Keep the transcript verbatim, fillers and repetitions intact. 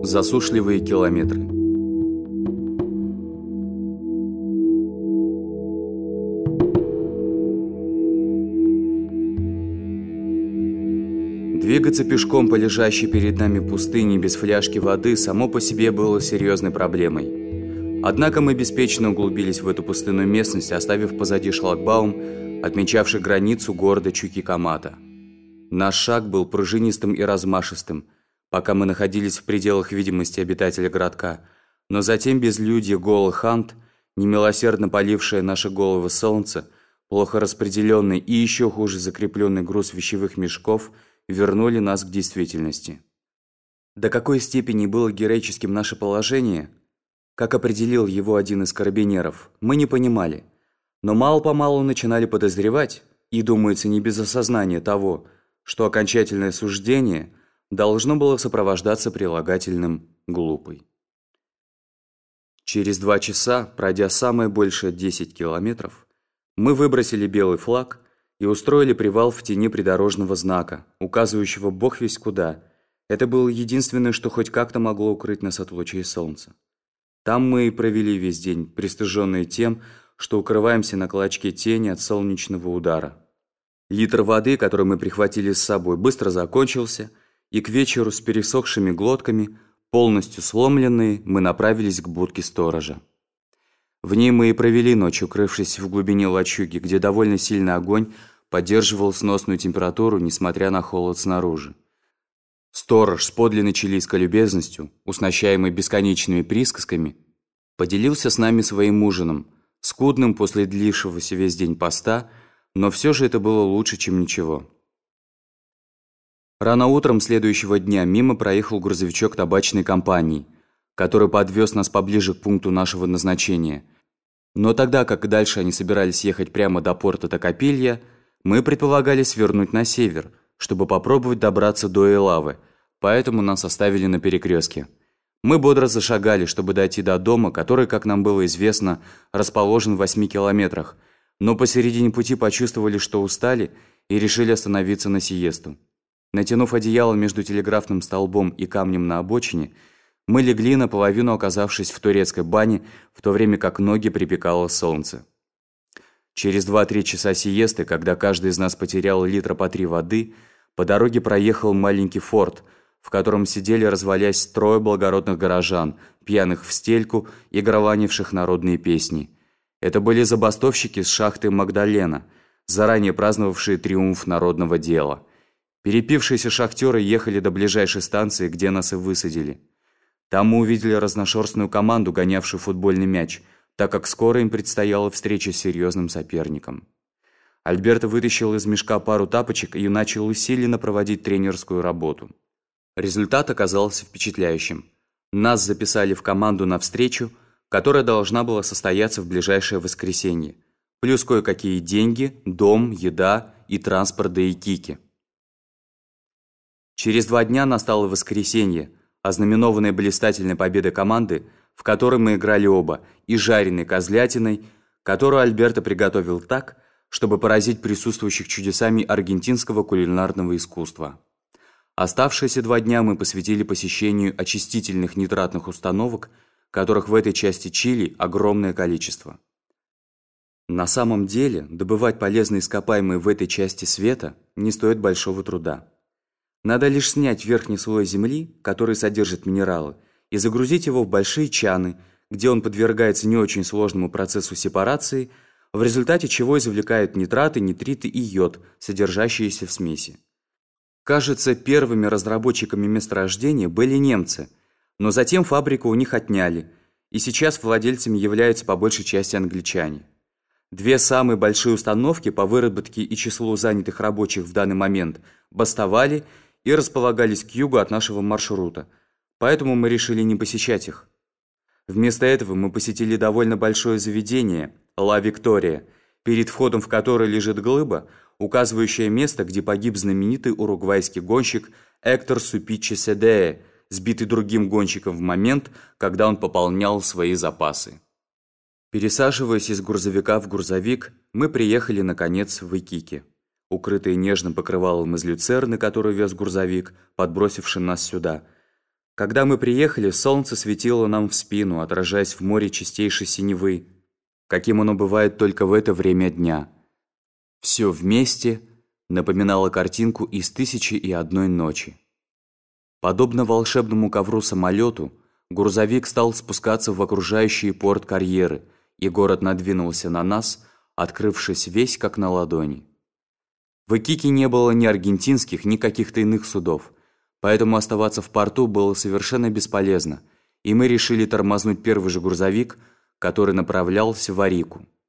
Засушливые километры. Двигаться пешком по лежащей перед нами пустыне без фляжки воды само по себе было серьезной проблемой. Однако мы беспечно углубились в эту пустынную местность, оставив позади шлагбаум, отмечавший границу города Чукикамата. Наш шаг был пружинистым и размашистым, пока мы находились в пределах видимости обитателя городка, но затем безлюдье голых анд, немилосердно полившее наши головы солнце, плохо распределенный и еще хуже закрепленный груз вещевых мешков вернули нас к действительности. До какой степени было героическим наше положение, как определил его один из карабинеров, мы не понимали, но мало-помалу начинали подозревать, и, думается, не без осознания того, что окончательное суждение должно было сопровождаться прилагательным «глупый». Через два часа, пройдя самое большее десять километров, мы выбросили белый флаг и устроили привал в тени придорожного знака, указывающего бог весть куда. Это было единственное, что хоть как-то могло укрыть нас от лучей солнца. Там мы и провели весь день, пристыженные тем, что укрываемся на клочке тени от солнечного удара. Литр воды, который мы прихватили с собой, быстро закончился, и к вечеру с пересохшими глотками, полностью сломленные, мы направились к будке сторожа. В ней мы и провели ночь, укрывшись в глубине лачуги, где довольно сильный огонь поддерживал сносную температуру, несмотря на холод снаружи. Сторож с подлинной чилийской любезностью, уснащаемый бесконечными присказками, поделился с нами своим ужином, скудным после длившегося весь день поста, но все же это было лучше, чем ничего. Рано утром следующего дня мимо проехал грузовичок табачной компании, который подвез нас поближе к пункту нашего назначения. Но тогда, как дальше они собирались ехать прямо до порта Токопилья, мы предполагали свернуть на север, чтобы попробовать добраться до Элавы, поэтому нас оставили на перекрестке. Мы бодро зашагали, чтобы дойти до дома, который, как нам было известно, расположен в восьми километрах, но посередине пути почувствовали, что устали, и решили остановиться на сиесту. Натянув одеяло между телеграфным столбом и камнем на обочине, мы легли, наполовину оказавшись в турецкой бане, в то время как ноги припекало солнце. Через два-три часа сиесты, когда каждый из нас потерял литра по три воды, по дороге проехал маленький форт, в котором сидели, развалясь, трое благородных горожан, пьяных в стельку и горланивших народные песни. Это были забастовщики с шахты Магдалена, заранее праздновавшие триумф народного дела. Перепившиеся шахтеры ехали до ближайшей станции, где нас и высадили. Там мы увидели разношерстную команду, гонявшую футбольный мяч, так как скоро им предстояла встреча с серьезным соперником. Альберто вытащил из мешка пару тапочек и начал усиленно проводить тренерскую работу. Результат оказался впечатляющим. Нас записали в команду на встречу, которая должна была состояться в ближайшее воскресенье, плюс кое-какие деньги, дом, еда и транспорт до Икики. Через два дня настало воскресенье, ознаменованное блистательной победой команды, в которой мы играли оба, и жареной козлятиной, которую Альберто приготовил так, чтобы поразить присутствующих чудесами аргентинского кулинарного искусства. Оставшиеся два дня мы посвятили посещению очистительных нитратных установок, которых в этой части Чили огромное количество. На самом деле, добывать полезные ископаемые в этой части света не стоит большого труда. Надо лишь снять верхний слой земли, который содержит минералы, и загрузить его в большие чаны, где он подвергается не очень сложному процессу сепарации, в результате чего извлекают нитраты, нитриты и йод, содержащиеся в смеси. Кажется, первыми разработчиками месторождения были немцы, но затем фабрику у них отняли, и сейчас владельцами являются по большей части англичане. Две самые большие установки по выработке и числу занятых рабочих в данный момент бастовали и располагались к югу от нашего маршрута, поэтому мы решили не посещать их. Вместо этого мы посетили довольно большое заведение «Ла Виктория», перед входом в которое лежит глыба, указывающая место, где погиб знаменитый уругвайский гонщик Эктор Супичи Седее, сбитый другим гонщиком в момент, когда он пополнял свои запасы. Пересаживаясь из грузовика в грузовик, мы приехали, наконец, в Икики. Укрытые нежным покрывалом из люцерны, которую вез грузовик, подбросивший нас сюда, Когда мы приехали, солнце светило нам в спину, отражаясь в море чистейшей синевы, каким оно бывает только в это время дня. Все вместе напоминало картинку из «Тысячи и одной ночи». Подобно волшебному ковру-самолету, грузовик стал спускаться в окружающий порт карьеры, и город надвинулся на нас, открывшись весь как на ладони. В Икике не было ни аргентинских, ни каких-то иных судов, поэтому оставаться в порту было совершенно бесполезно, и мы решили тормознуть первый же грузовик, который направлялся в Арику.